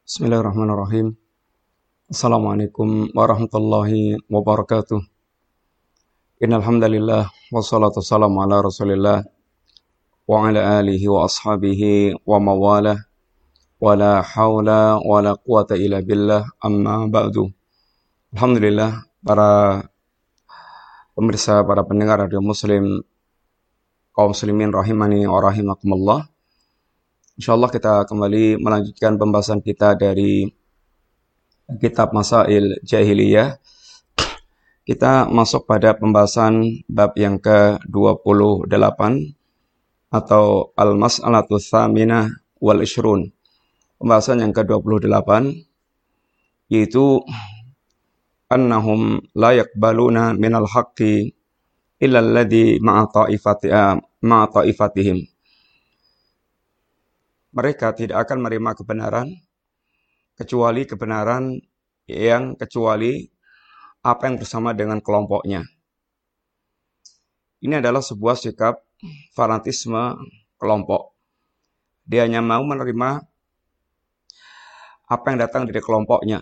Bismillahirrahmanirrahim. Assalamualaikum warahmatullahi wabarakatuh. Innal hamdalillah wassalatu wassalamu ala Rasulillah wa ala alihi wa ashabihi wa mawalah wa la haula wa la quwata illa billah amma ba'du. Alhamdulillah para pemirsa, para pendengar radio Muslim, kaum muslimin rahimani wa rahimakumullah. Insyaallah kita kembali melanjutkan pembahasan kita dari kitab Masail Jahiliyah. Kita masuk pada pembahasan bab yang ke-28 atau Al-Mas'alatu Tsaminah wal Ishrun. Pembahasan yang ke-28 yaitu annahum la yaqbaluna minal haqqi illa alladhi ma'a ta'ifatihim. Mereka tidak akan menerima kebenaran kecuali apa yang bersama dengan kelompoknya. Ini adalah sebuah sikap fanatisme kelompok. Dia hanya mau menerima apa yang datang dari kelompoknya.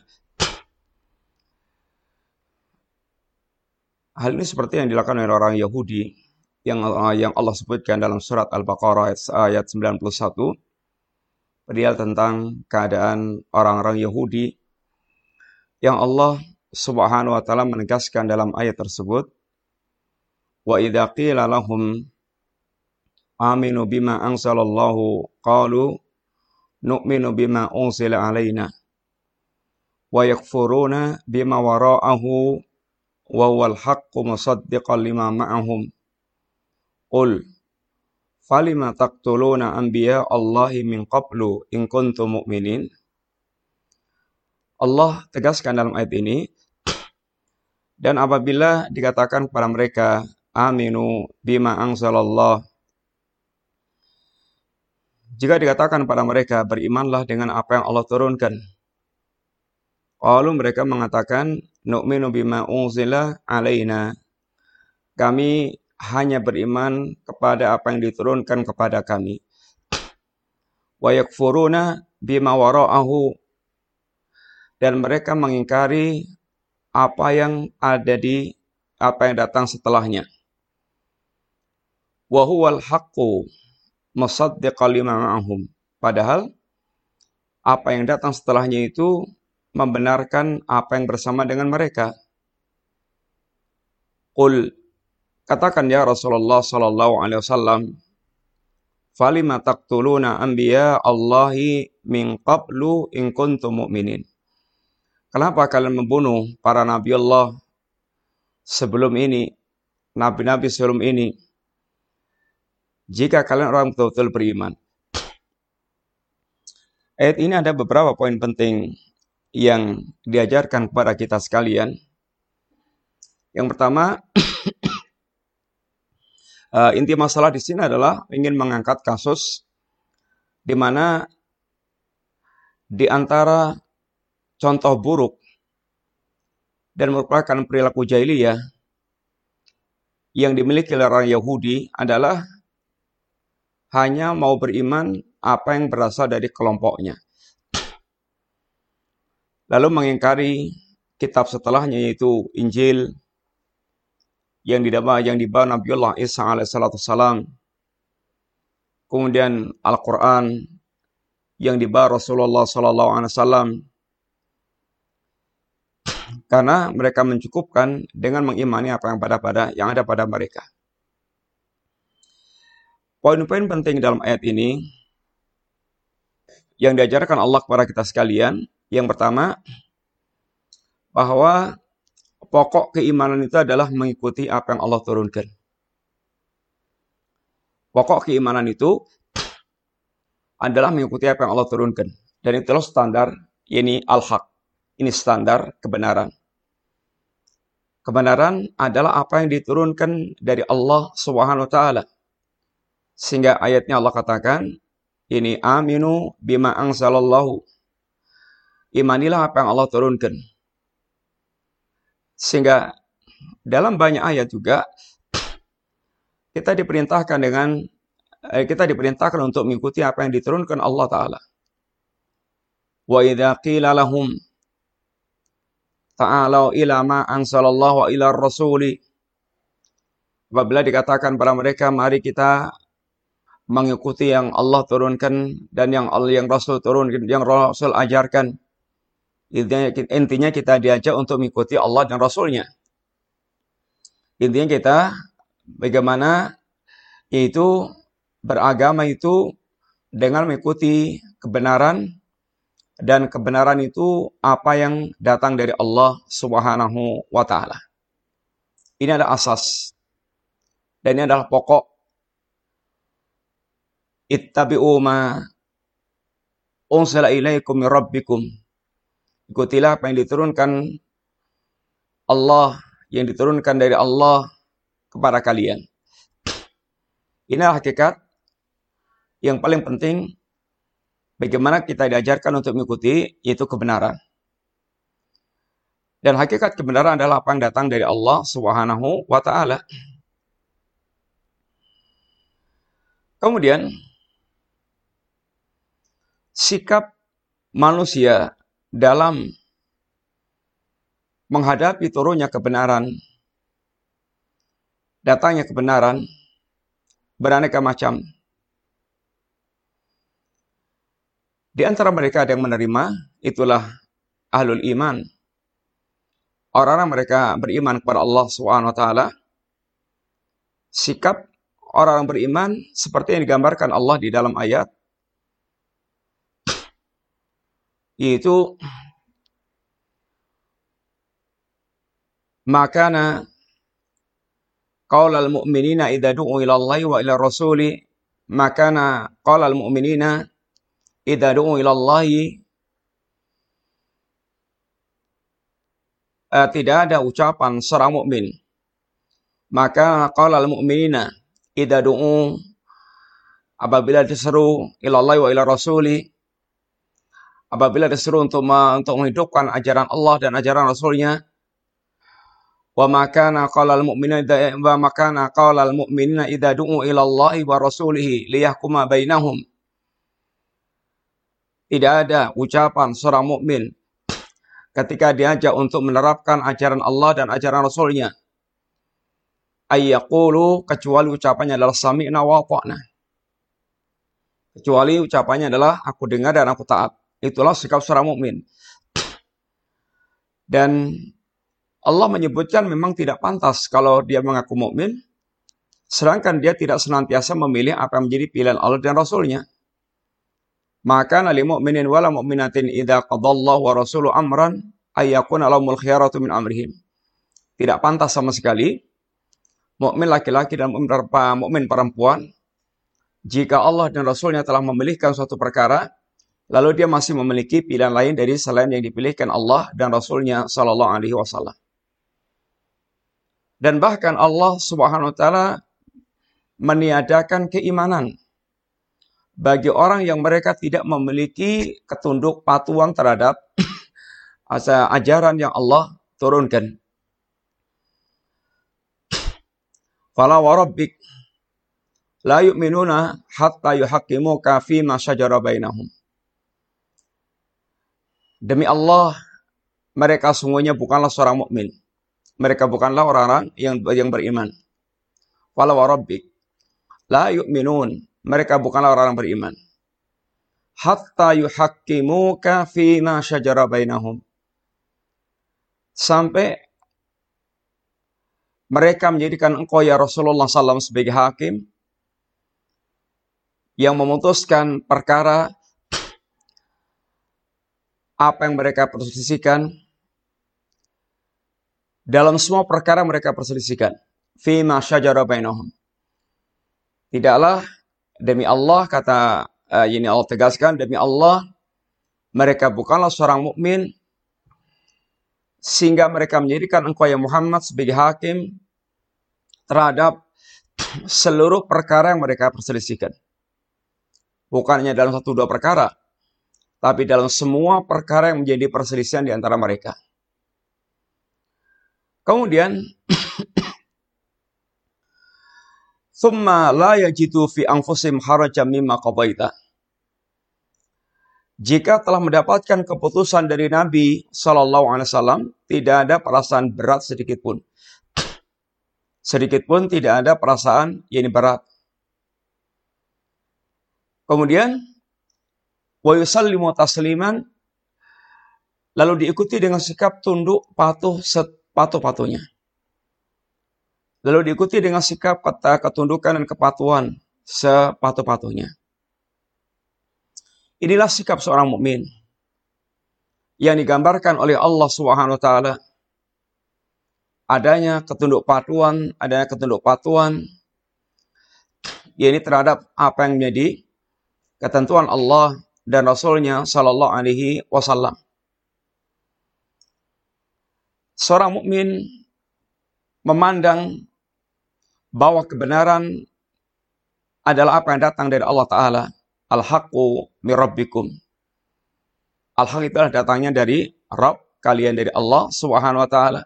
Hal ini seperti yang dilakukan oleh orang Yahudi yang Allah sebutkan dalam surat Al-Baqarah ayat 91. Perihal tentang keadaan orang-orang Yahudi yang Allah Subhanahu wa taala menegaskan dalam ayat tersebut, wa idza qila lahum aminu bima anzalallahu qalu nu'minu bima unzila alaina wa yakfuruna bima wara'ahu wa huwal haqqu musaddiqan lima ma'ahum qul falima taqtuluna anbiya Allahi min qablu in kuntum mu'minin. Allah tegaskan dalam ayat ini, dan apabila dikatakan kepada mereka aminu bima anzalallah, jika dikatakan pada mereka berimanlah dengan apa yang Allah turunkan, lalu mereka mengatakan nu'minu bima unzila alaina, kami hanya beriman kepada apa yang diturunkan kepada kami. Wa yakfuruna bima wara'ahu, dan mereka mengingkari apa yang datang setelahnya. Wa huwal haqqu musaddiqan lima ma'ahum, padahal apa yang datang setelahnya itu membenarkan apa yang bersama dengan mereka. Qul, katakan ya Rasulullah sallallahu alaihi wasallam, falima taqtuluna anbiya Allahi min qablu in kuntum mu'minin. Kenapa kalian membunuh para nabi Allah sebelum ini, nabi-nabi sebelum ini, jika kalian orang betul-betul beriman? Ayat ini ada beberapa poin penting yang diajarkan kepada kita sekalian. Yang pertama, inti masalah di sini adalah ingin mengangkat kasus di mana di antara contoh buruk dan merupakan perilaku jahiliyah yang dimiliki oleh orang Yahudi adalah hanya mau beriman apa yang berasal dari kelompoknya, lalu mengingkari kitab setelahnya yaitu Injil yang dibawa Nabiullah Isa alaihissalam, kemudian Al-Quran yang dibawa Rasulullah sallallahu alaihi wasallam, karena mereka mencukupkan dengan mengimani apa yang ada pada mereka. Poin-poin penting dalam ayat ini yang diajarkan Allah kepada kita sekalian, yang pertama, bahwa pokok keimanan itu adalah mengikuti apa yang Allah turunkan. Pokok keimanan itu adalah mengikuti apa yang Allah turunkan. Dan itulah standar, ini al-haq. Ini standar kebenaran. Kebenaran adalah apa yang diturunkan dari Allah Subhanahu wa taala. Sehingga ayatnya Allah katakan, ini aminu bima anzalallahu. Imanilah apa yang Allah turunkan. Sehingga dalam banyak ayat juga kita diperintahkan untuk mengikuti apa yang diturunkan Allah Ta'ala. Wa idza qila lahum ta'alau ila ma anzalallahu wa ila rasuli. Apabila dikatakan pada mereka, mari kita mengikuti yang Allah turunkan dan yang Rasul turunkan, yang Rasul ajarkan. Intinya kita diajak untuk mengikuti Allah dan Rasulnya. Intinya kita bagaimana yaitu beragama itu dengan mengikuti kebenaran, dan kebenaran itu apa yang datang dari Allah Subhanahu wa taala. Ini adalah asas. Dan ini adalah pokok. Ittabi'u ma unzila ilaikum min rabbikum. Ikutilah apa yang diturunkan Allah, yang diturunkan dari Allah kepada kalian. Inilah hakikat yang paling penting bagaimana kita diajarkan untuk mengikuti, yaitu kebenaran. Dan hakikat kebenaran adalah apa yang datang dari Allah Subhanahu wa taala. Kemudian sikap manusia dalam menghadapi turunnya kebenaran, datangnya kebenaran, beraneka macam. Di antara mereka ada yang menerima, itulah ahlul iman. Orang-orang mereka beriman kepada Allah SWT. Sikap orang beriman seperti yang digambarkan Allah di dalam ayat, yaitu makana qaulal mu'minina idza du'u ila Allahi wa ila rasuli, makana qaulal mu'minina idza du'u ila Allahi, tidak ada ucapan seorang mukmin. Maka qaulal mu'minina idza du'u, apabila diseru ila Allahi wa ila rasuli, apabila disuruh untuk menghidupkan ajaran Allah dan ajaran Rasulnya. Wa makana qalal mu'minina idza du'u ila Allahi wa rasulihi liyahkuma bainahum. Tidak ada ucapan seorang mukmin ketika diajak untuk menerapkan ajaran Allah dan ajaran Rasulnya. Ayyaqulu, kecuali ucapannya adalah sami'na wa ata'na. Kecuali ucapannya adalah aku dengar dan aku taat. Itulah sikap seorang mukmin. Dan Allah menyebutkan memang tidak pantas kalau dia mengaku mukmin, sedangkan dia tidak senantiasa memilih apa yang menjadi pilihan Allah dan Rasulnya. Maka lil mu'minin wala mu'minatin idza qadallahu wa rasuluhu amran ayyakuna lahumul khiyaratu min amrihim. Tidak pantas sama sekali mukmin laki-laki dan mukmin perempuan jika Allah dan Rasulnya telah memilihkan suatu perkara, lalu dia masih memiliki pilihan lain dari selain yang dipilihkan Allah dan Rasulnya Sallallahu Alaihi Wasallam. Dan bahkan Allah Subhanahu Wa Taala meniadakan keimanan bagi orang yang mereka tidak memiliki ketunduk patuhan terhadap ajaran yang Allah turunkan. Fala wa rabbik la yu'minuna hatta yuhaqqimuka fi ma shajara bainahum. Demi Allah, mereka sungguhnya bukanlah seorang mukmin. Mereka bukanlah orang-orang yang beriman. Fala wa rabbik la yu'minun. Mereka bukanlah orang-orang beriman. Hatta yuhaqqimuka fi ma shajara bainahum. Sampai mereka menjadikan engkau ya Rasulullah SAW sebagai hakim yang memutuskan perkara apa yang mereka perselisihkan. Dalam semua perkara mereka perselisihkan. Fima syajara bainahum. Tidaklah demi Allah, kata ini Allah tegaskan, demi Allah mereka bukanlah seorang mukmin sehingga mereka menjadikan engkau ya Muhammad sebagai hakim terhadap seluruh perkara yang mereka perselisihkan. Bukan hanya dalam satu dua perkara, tapi dalam semua perkara yang menjadi perselisihan di antara mereka. Kemudian thumma la yajidu fi anfusihim harajan mimma qadaita. Jika telah mendapatkan keputusan dari Nabi Shallallahu Alaihi Wasallam, tidak ada perasaan berat sedikit pun. Sedikit pun tidak ada perasaan yang berat. Kemudian, wa yusallimu tasliman, lalu diikuti dengan sikap tunduk patuh sepatuh-patuhnya. Lalu diikuti dengan sikap ketundukan dan kepatuhan sepatuh-patuhnya. Inilah sikap seorang mukmin yang digambarkan oleh Allah Subhanahu wa taala. Adanya ketundukpatuhan, yakni terhadap apa yang menjadi ketentuan Allah dan Rasul-Nya sallallahu alaihi wasallam. Seorang mukmin memandang bahwa kebenaran adalah apa yang datang dari Allah Ta'ala. Al-haqqu mir rabbikum. Al-haq itu adalah datangnya dari Rabb kalian, dari Allah Subhanahu wa taala.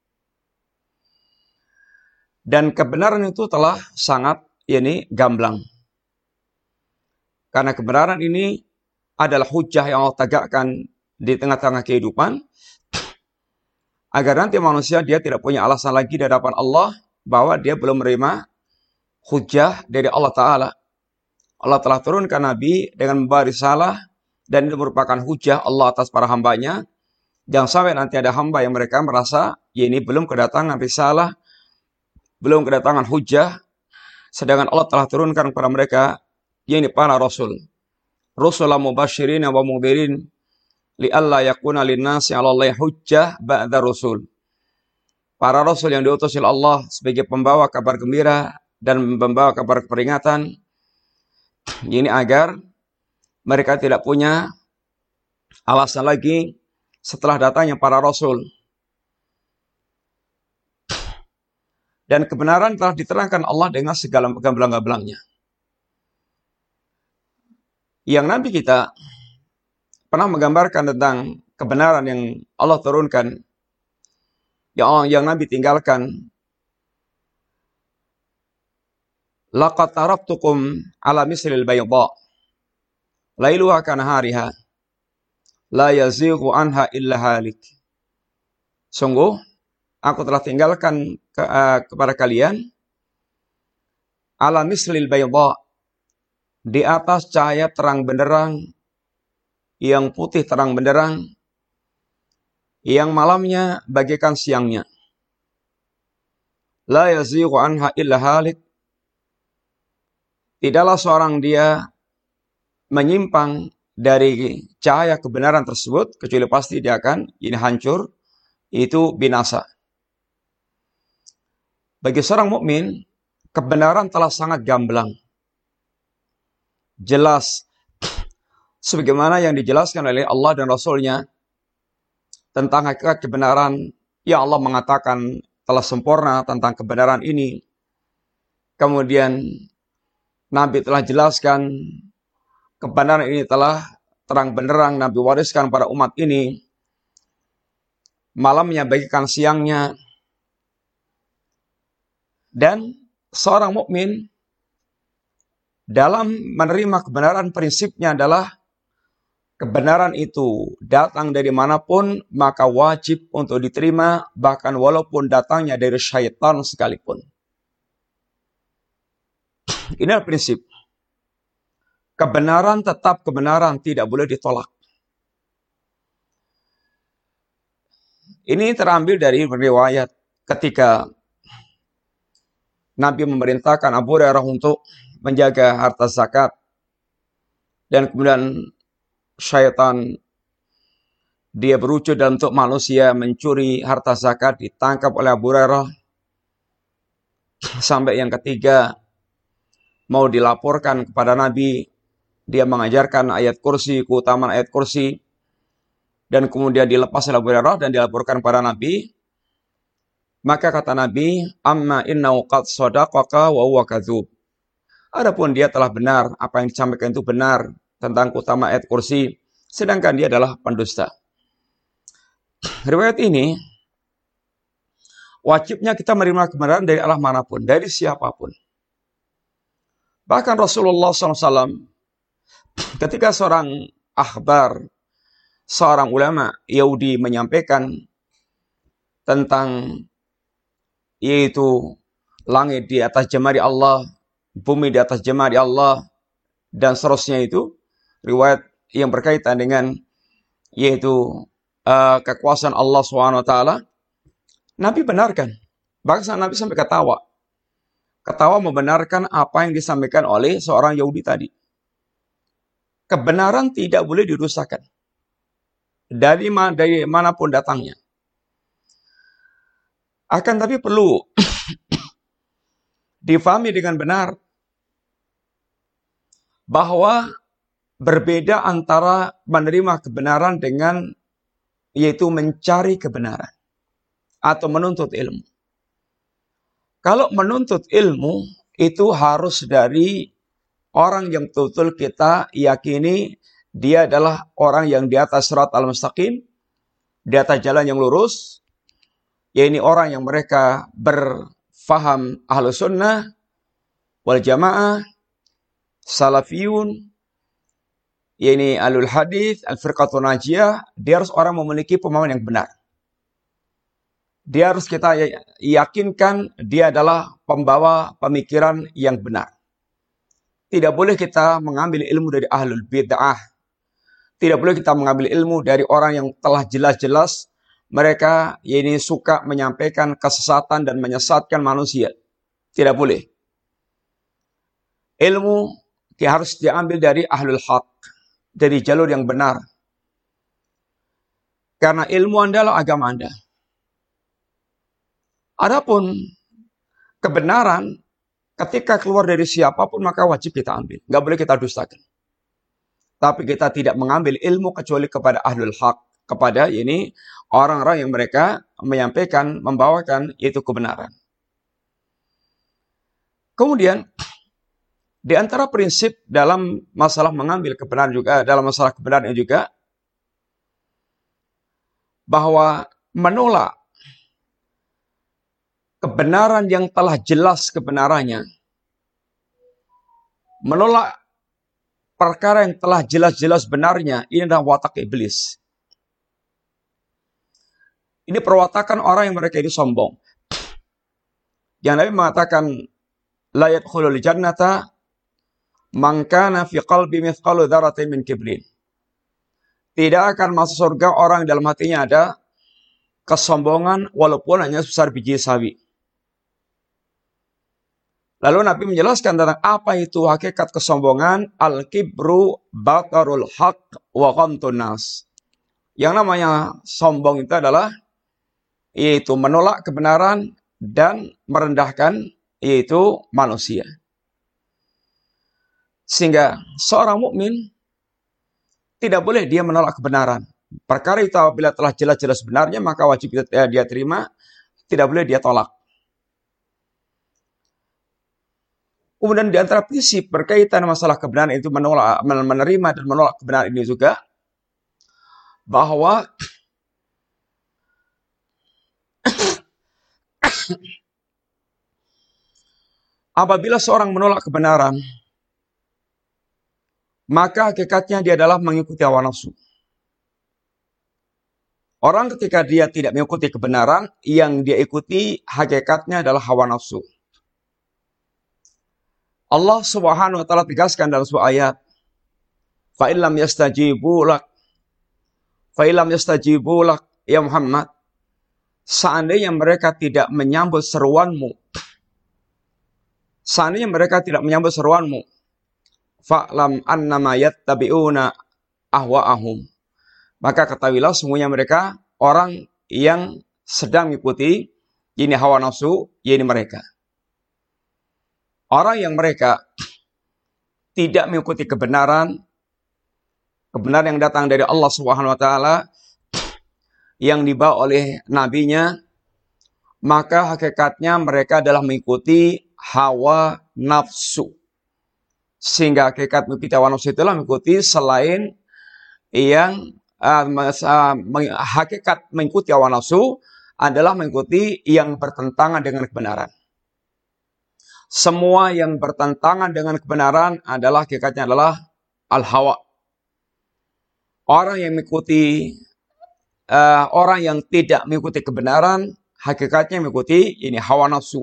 Dan kebenaran itu telah sangat gamblang. Karena kebenaran ini adalah hujjah yang Allah tegakkan di tengah-tengah kehidupan, agar nanti manusia dia tidak punya alasan lagi di hadapan Allah bahwa dia belum menerima hujjah dari Allah Ta'ala. Allah telah turunkan Nabi dengan membawa risalah, dan itu merupakan hujjah Allah atas para hambanya. Jangan sampai nanti ada hamba yang mereka merasa ini belum kedatangan risalah, belum kedatangan hujjah, sedangkan Allah telah turunkan kepada mereka ini para rasul. Rusulan mubasyirin wa mundhirin li'alla yakuna linnasi 'ala Allahi hujjah ba'da rusul. Para rasul yang diutus oleh Allah sebagai pembawa kabar gembira dan membawa kabar peringatan, ini agar mereka tidak punya alasan lagi setelah datangnya para rasul. Dan kebenaran telah diterangkan Allah dengan segala gamblang-gamblangnya. Yang Nabi kita pernah menggambarkan tentang kebenaran yang Allah turunkan, yang Nabi tinggalkan. Laqad taraktukum ala mislil bayda lailuha kanahariha la yazighu anha illa halik. Sungguh aku telah tinggalkan kepada kalian ala mislil bayda, di atas cahaya terang benderang, yang putih terang benderang, yang malamnya bagaikan siangnya. La yazighu anha illa halik, tidaklah seorang dia menyimpang dari cahaya kebenaran tersebut, kecuali pasti dia akan hancur, itu binasa. Bagi seorang mukmin, kebenaran telah sangat gamblang, jelas, sebagaimana yang dijelaskan oleh Allah dan Rasul-Nya tentang hakikat kebenaran. Ya, Allah mengatakan telah sempurna tentang kebenaran ini. Kemudian Nabi telah jelaskan kebenaran ini telah terang benderang, Nabi wariskan pada umat ini, malamnya bagaikan siangnya. Dan seorang mukmin dalam menerima kebenaran, prinsipnya adalah kebenaran itu datang dari manapun, maka wajib untuk diterima, bahkan walaupun datangnya dari syaitan sekalipun. Inilah prinsip. Kebenaran tetap kebenaran, tidak boleh ditolak. Ini terambil dari riwayat ketika Nabi memerintahkan Abu Hurairah untuk menjaga harta zakat, dan kemudian syaitan dia berwujud dalam bentuk manusia mencuri harta zakat, ditangkap oleh Abu Hurairah. Sampai yang ketiga mau dilaporkan kepada Nabi, dia mengajarkan ayat kursi, keutamaan ayat kursi, dan kemudian dilepas oleh Abu Hurairah dan dilaporkan kepada Nabi. Maka kata Nabi, amma innahu qad sadaqaka wa huwa kadzub. Adapun dia telah benar, apa yang disampaikan itu benar tentang keutamaan ayat kursi, sedangkan dia adalah pendusta. Riwayat ini, wajibnya kita menerima kebenaran dari arah manapun, dari siapapun. Bahkan Rasulullah SAW, ketika seorang Akhbar, seorang ulama Yahudi menyampaikan tentang yaitu langit di atas jemari Allah, bumi di atas jemari Allah, dan seterusnya itu riwayat yang berkaitan dengan yaitu kekuasaan Allah SWT. Nabi benarkan, bahkan Nabi sampai ketawa membenarkan apa yang disampaikan oleh seorang Yahudi tadi. Kebenaran tidak boleh dirusakkan dari manapun datangnya. Akan tapi perlu difahami dengan benar bahwa berbeda antara menerima kebenaran dengan yaitu mencari kebenaran atau menuntut ilmu. Kalau menuntut ilmu itu harus dari orang yang betul-betul kita yakini dia adalah orang yang di atas sirat al-mustaqim, di atas jalan yang lurus, yaitu orang yang mereka berfaham ahlus sunnah wal jamaah, salafiyun, yaitu alul hadis, al-firqatun najiyah. Dia harus orang memiliki pemahaman yang benar. Dia harus kita yakinkan dia adalah pembawa pemikiran yang benar. Tidak boleh kita mengambil ilmu dari ahlul bid'ah. Tidak boleh kita mengambil ilmu dari orang yang telah jelas-jelas mereka ini suka menyampaikan kesesatan dan menyesatkan manusia. Tidak boleh. Ilmu harus diambil dari ahlul haq, dari jalur yang benar. Karena ilmu adalah agama Anda. Adapun kebenaran ketika keluar dari siapapun maka wajib kita ambil. Nggak boleh kita dustakan. Tapi kita tidak mengambil ilmu kecuali kepada ahlul haq. Kepada ini orang-orang yang mereka menyampaikan, membawakan itu kebenaran. Kemudian di antara prinsip dalam masalah mengambil kebenaran juga, dalam masalah kebenaran juga, bahwa menolak kebenaran yang telah jelas kebenarannya, menolak perkara yang telah jelas-jelas benarnya, ini adalah watak iblis. Ini perwatakan orang yang mereka ini sombong. Yang Nabi mengatakan, la yadkhulul jannata man kana fi qalbi mithqalu dzarratin min kibrin. Tidak akan masuk surga orang yang dalam hatinya ada kesombongan walaupun hanya sebesar biji sawi. Lalu Nabi menjelaskan tentang apa itu hakikat kesombongan. Al-kibru batarul haq wa ghamtun nas. Yang namanya sombong itu adalah yaitu menolak kebenaran dan merendahkan yaitu manusia. Sehingga seorang mukmin tidak boleh dia menolak kebenaran. Perkara itu apabila telah jelas-jelas benarnya maka wajib dia terima, tidak boleh dia tolak. Kemudian di antara prinsip berkaitan masalah kebenaran itu menerima dan menolak kebenaran ini juga bahwa apabila seorang menolak kebenaran maka hakikatnya dia adalah mengikuti hawa nafsu. Orang ketika dia tidak mengikuti kebenaran, yang dia ikuti hakikatnya adalah hawa nafsu. Allah Subhanahu wa taala tegaskan dalam sebuah ayat, fa illam yastajibu lak ya Muhammad, seandainya mereka tidak menyambut seruanmu, fa'lam annama yattabi'una ahwa'ahum, maka ketahuilah semuanya mereka orang yang sedang mengikuti ini hawa nafsu, ini mereka. Orang yang mereka tidak mengikuti kebenaran yang datang dari Allah Subhanahu wa taala yang dibawa oleh nabinya, maka hakikatnya mereka adalah mengikuti hawa nafsu. Sehingga hakikat mengikuti hawa nafsu itulah mengikuti selain yang hakikat mengikuti hawa nafsu adalah mengikuti yang bertentangan dengan kebenaran. Semua yang bertentangan dengan kebenaran adalah hakikatnya adalah al-hawa. Orang yang mengikuti orang yang tidak mengikuti kebenaran, hakikatnya mengikuti ini hawa nafsu.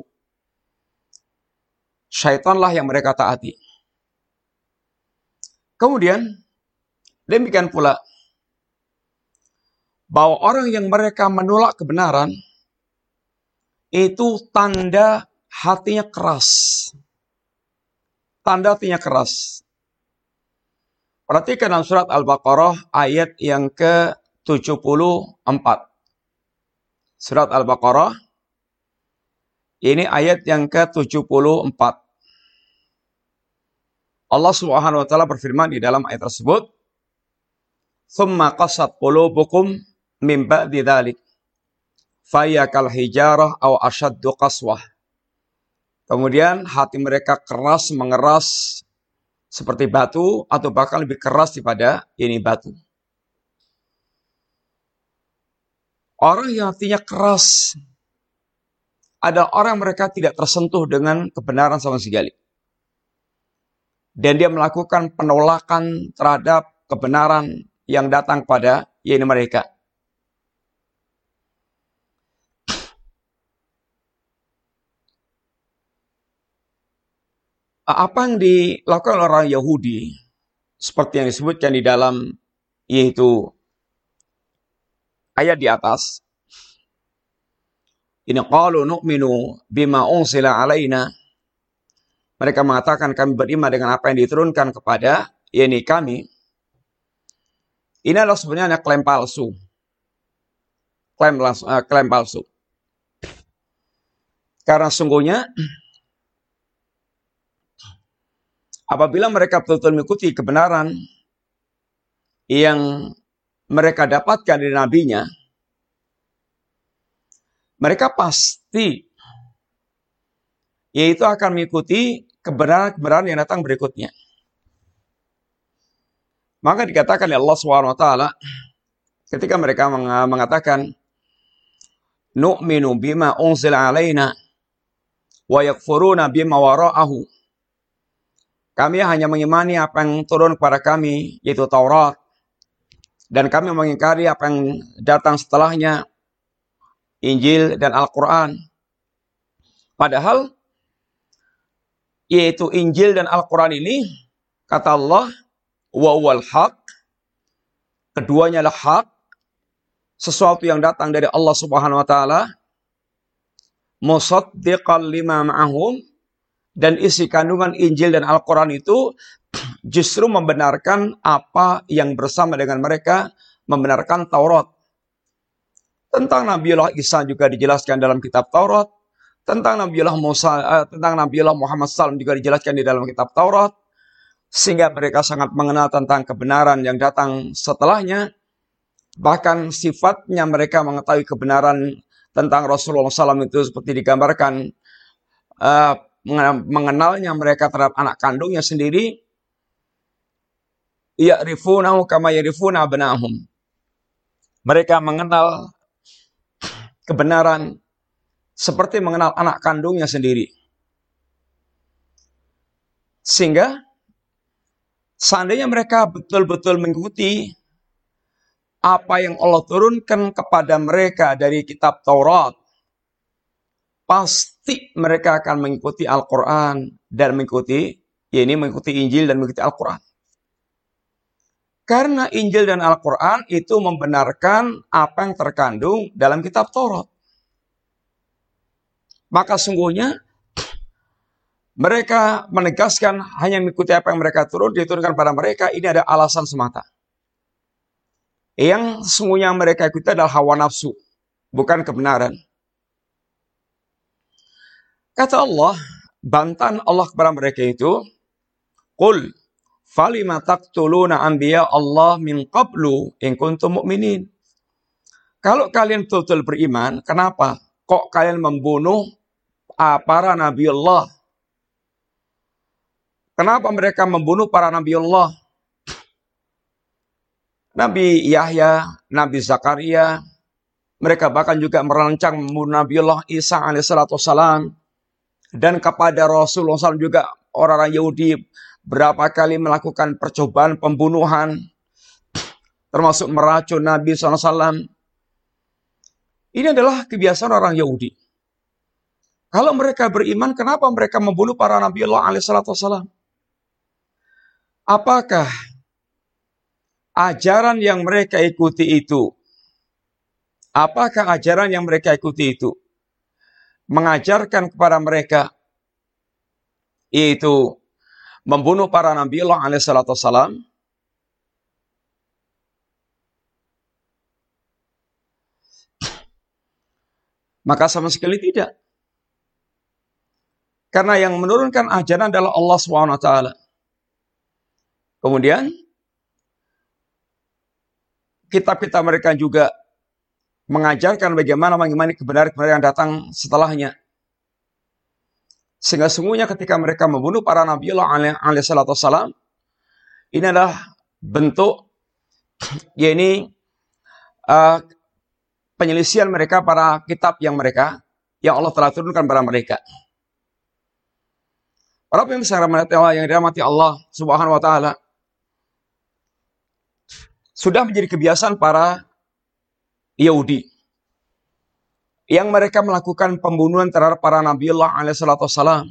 Syaitanlah yang mereka taati. Kemudian demikian pula bahwa orang yang mereka menolak kebenaran itu tanda hatinya keras. Tanda hatinya keras. Perhatikan dalam surat Al-Baqarah ayat yang ke-74. Surat Al-Baqarah ini ayat yang ke-74. Allah Subhanahu wa taala berfirman di dalam ayat tersebut, "Tsumma qasat qulubukum min ba'di dzalik, faya kal hijarah aw ashaddu qaswah." Kemudian hati mereka keras mengeras seperti batu atau bahkan lebih keras daripada ini batu. Orang yang hatinya keras ada orang mereka tidak tersentuh dengan kebenaran sama sekali. Dan dia melakukan penolakan terhadap kebenaran yang datang pada ini mereka. Apa yang dilakukan oleh orang Yahudi seperti yang disebutkan di dalam yaitu ayat di atas, ini qalu nu'minu bima unsila alaina, mereka mengatakan kami beriman dengan apa yang diturunkan kepada ini kami. Ini adalah sebenarnya klaim palsu. Klaim palsu. Karena sungguhnya apabila mereka betul-betul mengikuti kebenaran yang mereka dapatkan dari nabinya, mereka pasti yaitu akan mengikuti kebenaran yang datang berikutnya. Maka dikatakan oleh Allah SWT ketika mereka mengatakan nu'minu bima unzila alaina wa yakfuruna bima wara'ahu, kami hanya mengimani apa yang turun kepada kami, yaitu Taurat. Dan kami mengingkari apa yang datang setelahnya, Injil dan Al-Quran. Padahal, yaitu Injil dan Al-Quran ini, kata Allah, wa huwal haq, keduanya adalah hak, sesuatu yang datang dari Allah Subhanahu wa taala, musaddiqan lima ma'ahum, dan isi kandungan Injil dan Al-Quran itu justru membenarkan apa yang bersama dengan mereka, membenarkan Taurat. Tentang Nabiullah Isa juga dijelaskan dalam kitab Taurat. Tentang Nabiullah Muhammad SAW juga dijelaskan di dalam kitab Taurat. Sehingga mereka sangat mengenal tentang kebenaran yang datang setelahnya. Bahkan sifatnya mereka mengetahui kebenaran tentang Rasulullah SAW itu seperti digambarkan mengenalnya mereka terhadap anak kandungnya sendiri, ya'rifunahu kama ya'rifuna abna'ahum. Mereka mengenal kebenaran seperti mengenal anak kandungnya sendiri. Sehingga seandainya mereka betul-betul mengikuti apa yang Allah turunkan kepada mereka dari kitab Taurat, pasti mereka akan mengikuti Al-Quran dan mengikuti Injil dan mengikuti Al-Quran. Karena Injil dan Al-Quran itu membenarkan apa yang terkandung dalam kitab Taurat. Maka sungguhnya mereka menegaskan hanya mengikuti apa yang mereka diturunkan pada mereka, ini ada alasan semata. Yang sesungguhnya mereka ikuti adalah hawa nafsu, bukan kebenaran. Kata Allah, bantahan Allah kepada mereka itu, qul falima taqtuluna anbiya Allah min qablu in kuntum mu'minin. Kalau kalian betul-betul beriman, kenapa kok kalian membunuh para nabi Allah? Kenapa mereka membunuh para nabi Allah? Nabi Yahya, Nabi Zakaria, mereka bahkan juga merancang membunuh Nabi Allah Isa alaihissalam. Dan kepada Rasulullah SAW juga orang-orang Yahudi berapa kali melakukan percobaan pembunuhan. termasuk meracun Nabi SAW. Ini adalah kebiasaan orang Yahudi. Kalau mereka beriman, kenapa mereka membunuh para Nabi Allah alaihissalam? Apakah ajaran yang mereka ikuti itu? Apakah ajaran yang mereka ikuti itu mengajarkan kepada mereka yaitu membunuh para Nabi Allah alaihissalam? Maka sama sekali tidak. Karena yang menurunkan ajaran adalah Allah SWT. Kemudian, kitab-kitab mereka juga mengajarkan bagaimana mengimani kebenaran-kebenaran yang datang setelahnya. Sehingga sungguhnya ketika mereka membunuh para Nabi Allah alaihissalam, ini adalah bentuk, yakni penyelisihan mereka para kitab yang Allah telah turunkan kepada mereka. Para pemirsa yang dirahmati Allah Subhanahu wa taala, sudah menjadi kebiasaan para Yahudi yang mereka melakukan pembunuhan terhadap para Nabi Allah alaihissalam.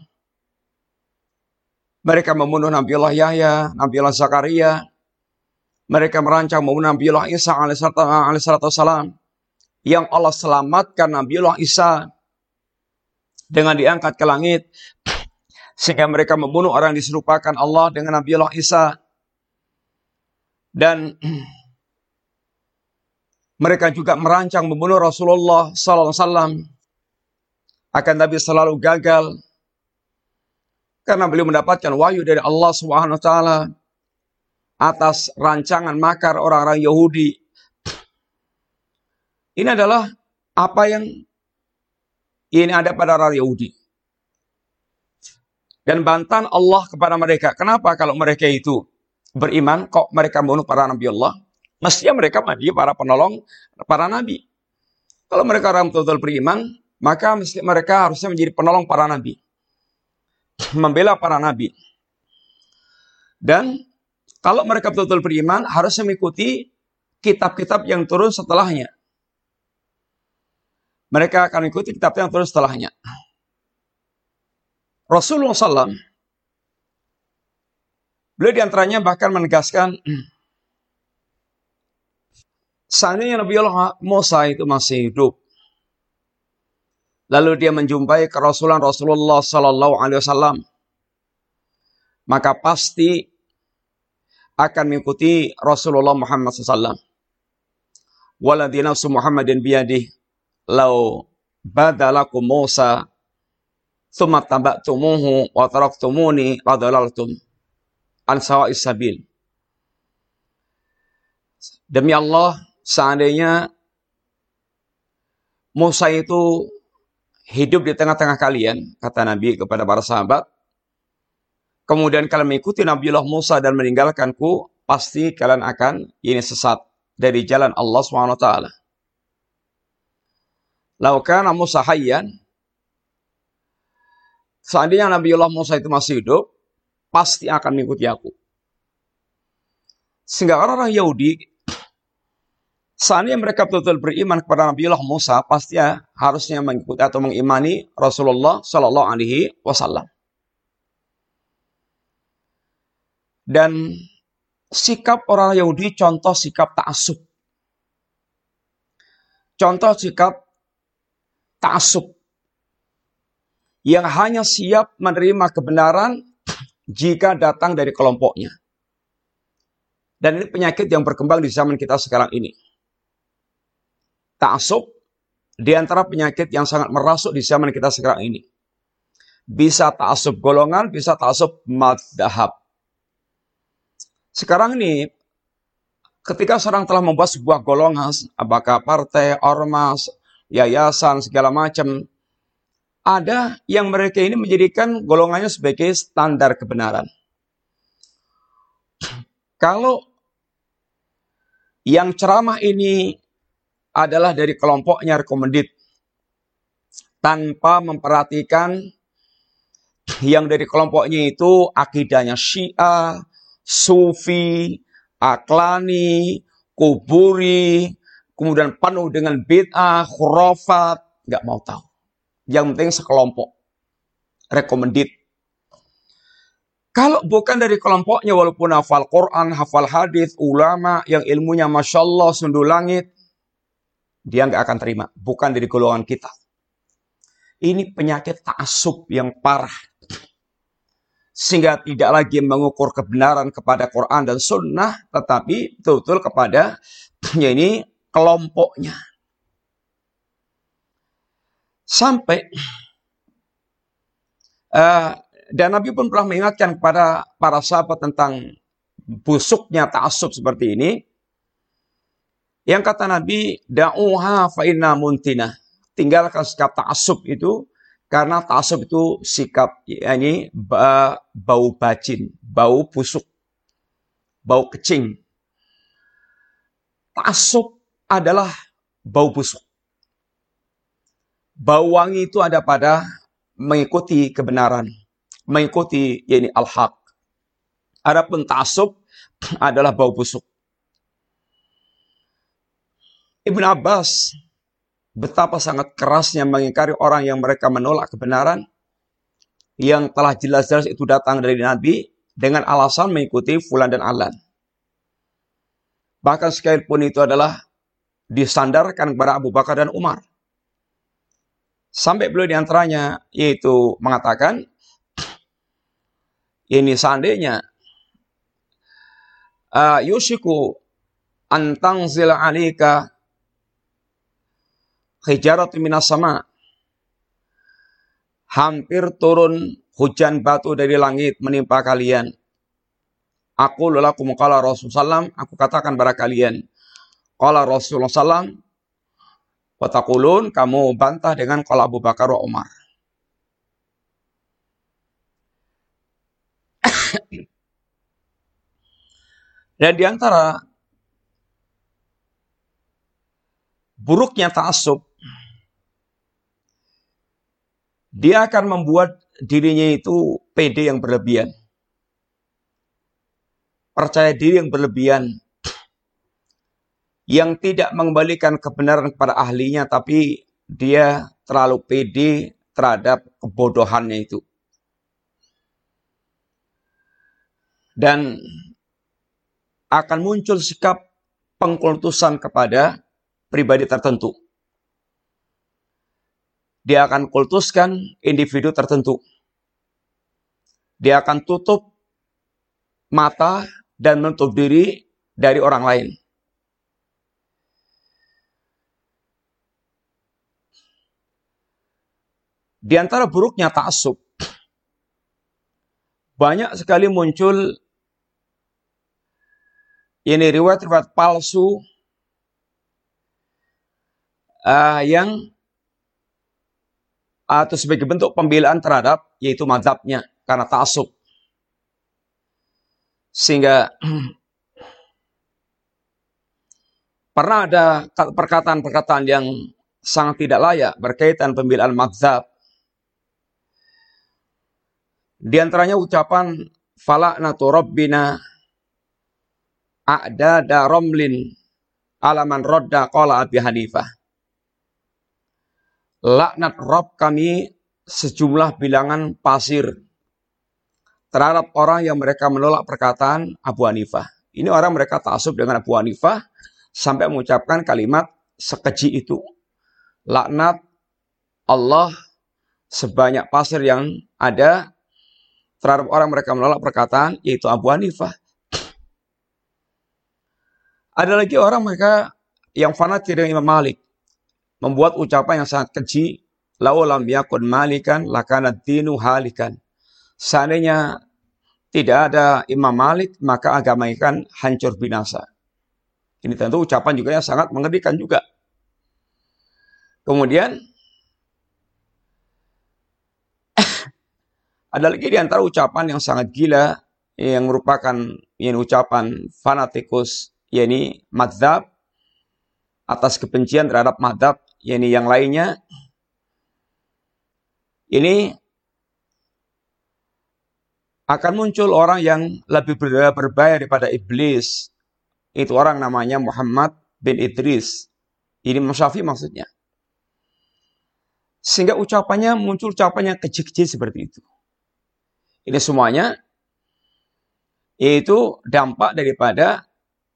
Mereka membunuh Nabi Allah Yahya, Nabi Allah Zakaria. Mereka merancang membunuh Nabi Allah Isa alaihissalam. Yang Allah selamatkan Nabi Allah Isa dengan diangkat ke langit, sehingga mereka membunuh orang yang diserupakan Allah dengan Nabi Allah Isa. Dan mereka juga merancang membunuh Rasulullah SAW. Akan tapi selalu gagal, karena beliau mendapatkan wahyu dari Allah Subhanahu wa taala atas rancangan makar orang-orang Yahudi. Ini adalah apa yang ini ada pada orang Yahudi. Dan bantahan Allah kepada mereka. Kenapa kalau mereka itu beriman, kok mereka membunuh para Nabi Allah? Mestinya mereka para penolong para Nabi. Kalau mereka orang betul-betul beriman, maka mereka harusnya menjadi penolong para Nabi. Membela para Nabi. Dan kalau mereka betul-betul beriman, harusnya mengikuti kitab-kitab yang turun setelahnya. Mereka akan mengikuti kitab yang turun setelahnya. Rasulullah SAW, beliau diantaranya bahkan menegaskan, seandainya Nabi Allah Musa itu masih hidup, lalu dia menjumpai kerasulan Rasulullah SAW, maka pasti akan mengikuti Rasulullah Muhammad SAW. Waladhi nafsu Muhammadin biyadih, lau badalakum Musa thumma tabaktumuhu wa taraktumuni radhalaltum an sawa'is sabil. Demi Allah, seandainya Musa itu hidup di tengah-tengah kalian, kata Nabi kepada para sahabat, kemudian kalian mengikuti Nabiullah Musa dan meninggalkanku, pasti kalian akan sesat dari jalan Allah SWT. Lau kana Musa hayyan, seandainya Nabiullah Musa itu masih hidup, pasti akan mengikuti aku. Sehingga orang-orang Yahudi, seandainya mereka betul-betul beriman kepada Nabiullah Musa, pasti harusnya mengikuti atau mengimani Rasulullah Shallallahu Alaihi Wasallam. Dan sikap orang Yahudi contoh sikap ta'assub. Contoh sikap ta'assub yang hanya siap menerima kebenaran jika datang dari kelompoknya. Dan ini penyakit yang berkembang di zaman kita sekarang ini. Ta'assub di antara penyakit yang sangat merasuk di zaman kita sekarang ini. Bisa ta'assub golongan, bisa ta'assub madhab. Sekarang ini, ketika seorang telah membuat sebuah golongan, apakah partai, ormas, yayasan, segala macam, ada yang mereka ini menjadikan golongannya sebagai standar kebenaran. Kalau yang ceramah ini adalah dari kelompoknya recommended, tanpa memperhatikan yang dari kelompoknya itu akidahnya Syiah, Sufi, Aklani, kuburi, kemudian penuh dengan bid'ah, khurafat, nggak mau tahu. Yang penting sekelompok, recommended. Kalau bukan dari kelompoknya, walaupun hafal Quran, hafal hadis, ulama yang ilmunya Masya Allah, sundul langit, dia nggak akan terima. Bukan dari golongan kita. Ini penyakit ta'assub yang parah. Sehingga tidak lagi mengukur kebenaran kepada Quran dan Sunnah, tetapi betul-betul kepada ini kelompoknya. Sampai dan Nabi pun pernah mengingatkan kepada para sahabat tentang busuknya ta'assub seperti ini. Yang kata Nabi, da'uha fa inna muntina. Tinggalkan sikap ta'assub itu, karena ta'assub itu sikap ini bau bacin, bau busuk, bau kecing. Ta'assub adalah bau busuk. Bau wangi itu ada pada mengikuti kebenaran, mengikuti yakni al-haq. Adapun ta'assub adalah bau busuk. Ibn Abbas betapa sangat kerasnya mengingkari orang yang mereka menolak kebenaran yang telah jelas-jelas itu datang dari Nabi dengan alasan mengikuti fulan dan alan. Bahkan sekalipun itu adalah disandarkan kepada Abu Bakar dan Umar. Sampai beliau diantaranya yaitu mengatakan, ini seandainya yushiku antang zila alika hijaratu minas sama, hampir turun hujan batu dari langit menimpa kalian. Aku lelakum qala Rasulullah, aku katakan kepada kalian, qala Rasulullah sallam, wa taqulun, kamu bantah dengan qala Abu Bakar wa Umar. Dan diantara buruknya ta'assub, dia akan membuat dirinya itu pede yang berlebihan. Percaya diri yang berlebihan. Yang tidak mengembalikan kebenaran kepada ahlinya, tapi dia terlalu pede terhadap kebodohannya itu. Dan akan muncul sikap pengkultusan kepada pribadi tertentu. Dia akan kultuskan individu tertentu. Dia akan tutup mata dan menutup diri dari orang lain. Di antara buruknya ta'assub, banyak sekali muncul ini riwayat-riwayat palsu yang atau sebagai bentuk pembelaan terhadap yaitu mazhabnya karena ta'assub. Sehingga pernah ada perkataan-perkataan yang sangat tidak layak berkaitan pembelaan mazhab. Di antaranya ucapan fala'natu rabbina a'dada romlin alaman rodda qala Abi Hanifah. Laknat Rabb kami sejumlah bilangan pasir terhadap orang yang mereka menolak perkataan Abu Hanifah. Ini orang mereka ta'assub dengan Abu Hanifah sampai mengucapkan kalimat sekeji itu. Laknat Allah sebanyak pasir yang ada terhadap orang mereka menolak perkataan yaitu Abu Hanifah. Ada lagi orang mereka yang fanatik dengan Imam Malik, membuat ucapan yang sangat keji, lau lam yakun malikan lakana dinu halikan. Seandainya tidak ada Imam Malik, maka agama ikan hancur binasa. Ini tentu ucapan juga yang sangat mengerikan juga. Kemudian ada lagi di antara ucapan yang sangat gila, yang merupakan ucapan fanatikus, yakni madzhab, atas kebencian terhadap madzhab yang lainnya. Ini akan muncul orang yang lebih berbahaya daripada iblis, Itu orang namanya Muhammad bin Idris. Ini Imam Syafi'i maksudnya. Sehingga ucapannya muncul ucapannya kecil-kecil seperti itu. Ini semuanya yaitu dampak daripada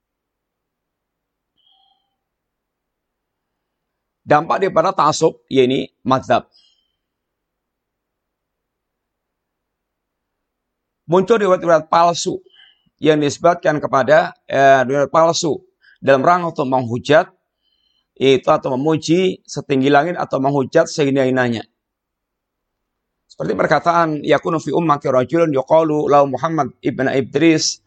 ta'assub, yaitu mazhab. Muncul riwayat-riwayat palsu yang disebutkan kepada riwayat palsu dalam rangka untuk menghujat itu atau memuji setinggi langit atau menghujat sehina-hinanya. Seperti perkataan yakunu fi ummati rajulun yuqalu lahu Muhammad ibn Idris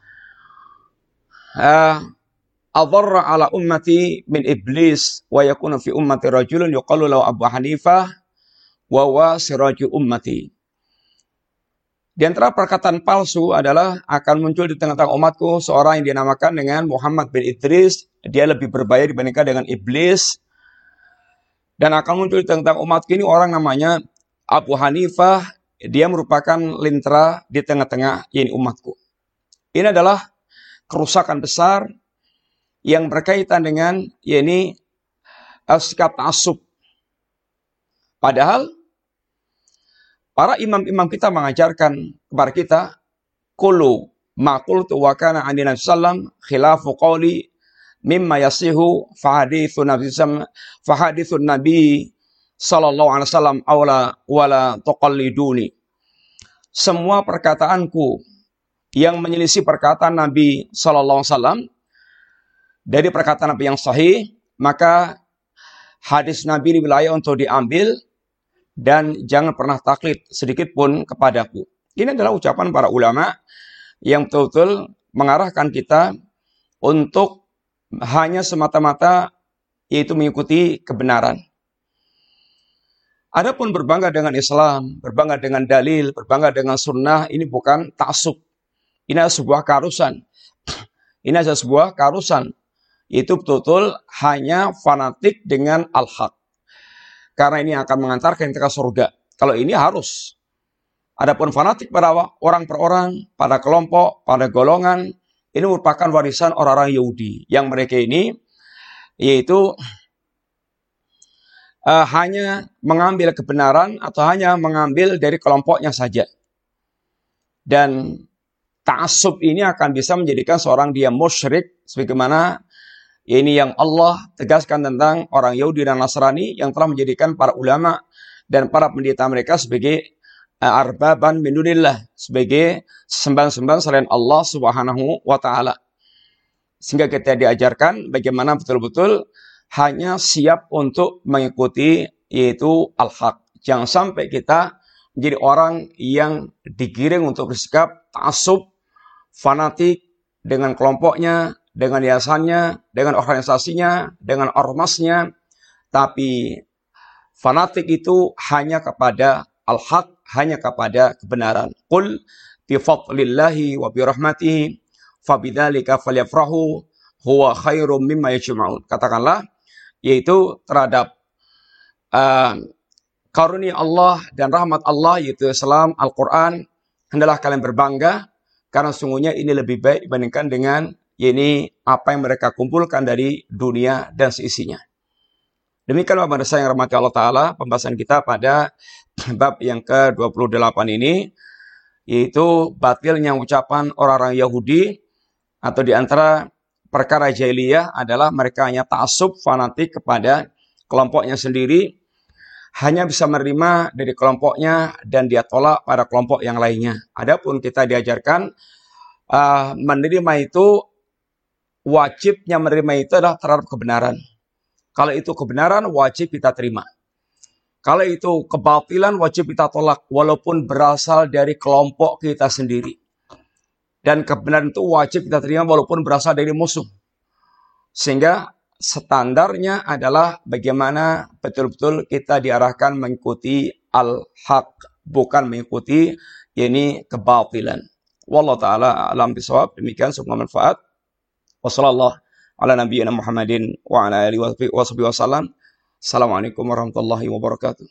adarra ala ummati min iblis wa yakunu fi ummati rajulun yuqalu lahu Abu Hanifah wa huwa siraju ummati. Di antara perkataan palsu adalah akan muncul di tengah-tengah umatku seorang yang dinamakan dengan Muhammad bin Idris. Dia lebih berbahaya dibandingkan dengan iblis. Dan akan muncul di tengah-tengah umatku ini orang namanya Abu Hanifah. Dia merupakan lintera di tengah-tengah ini umatku. Ini adalah kerusakan besar yang berkaitan dengan ini sikap ta'assub. Padahal para imam-imam kita mengajarkan kepada kita, kullu ma qultu wa kana 'an Nabi sallam khilafu qawli mimma yasihu fahadithun Nabi sallallahu alaihi wasallam awla wala tuqalliduni. Semua perkataanku yang menyelisih perkataan Nabi sallallahu alaihi wasallam dari perkataan Nabi yang sahih, maka hadis Nabi ini wilayah untuk diambil dan jangan pernah taklid sedikit pun kepadaku. Ini adalah ucapan para ulama yang betul-betul mengarahkan kita untuk hanya semata-mata yaitu mengikuti kebenaran. Adapun berbangga dengan Islam, berbangga dengan dalil, berbangga dengan sunnah, ini bukan ta'assub. Ini adalah sebuah keharusan. Ini adalah sebuah keharusan. Itu betul-betul hanya fanatik dengan al-haq. Karena ini akan mengantarkan kita ke surga. Kalau ini harus. Adapun fanatik pada orang per orang, pada kelompok, pada golongan, ini merupakan warisan orang-orang Yahudi. Yang mereka ini, yaitu hanya mengambil kebenaran atau hanya mengambil dari kelompoknya saja. Dan ta'assub ini akan bisa menjadikan seorang dia musyrik, sebagaimana ini yang Allah tegaskan tentang orang Yahudi dan Nasrani yang telah menjadikan para ulama dan para pendeta mereka sebagai arbaban min dunillah, sebagai sembahan-sembahan selain Allah Subhanahu wa taala. Sehingga kita diajarkan bagaimana betul-betul hanya siap untuk mengikuti yaitu al-haq. Jangan sampai kita menjadi orang yang digiring untuk bersikap ta'assub, fanatik dengan kelompoknya, dengan yayasannya, dengan organisasinya, dengan ormasnya, tapi fanatik itu hanya kepada al-haq, hanya kepada kebenaran. Qul bi fadlillahi wa bi rahmatihi fabidzalika falyafrahu huwa khairum mimma yajma'un. Katakanlah yaitu terhadap karunia Allah dan rahmat Allah yaitu Islam, Al-Qur'an, hendaklah kalian berbangga karena sungguhnya ini lebih baik dibandingkan dengan ini apa yang mereka kumpulkan dari dunia dan seisinya. Demikian Bapak Desa yang rahmati Allah Ta'ala, pembahasan kita pada bab yang ke-28 ini, yaitu batilnya ucapan orang-orang Yahudi, atau diantara perkara jahiliyah adalah mereka hanya ta'assub, fanatik kepada kelompoknya sendiri, hanya bisa menerima dari kelompoknya dan dia tolak pada kelompok yang lainnya. Adapun kita diajarkan menerima itu, wajibnya menerima itu adalah terhadap kebenaran. Kalau itu kebenaran, wajib kita terima. Kalau itu kebatilan, wajib kita tolak, walaupun berasal dari kelompok kita sendiri. Dan kebenaran itu wajib kita terima, walaupun berasal dari musuh. Sehingga standarnya adalah bagaimana betul-betul kita diarahkan mengikuti al-haq, bukan mengikuti ini kebatilan. Wallahu ta'ala alam bisawab. Demikian, semoga manfaat. Wassallallahu ala nabiyyina Muhammadin wa ala alihi wa sahbihi wasallam. Assalamualaikum warahmatullahi wabarakatuh.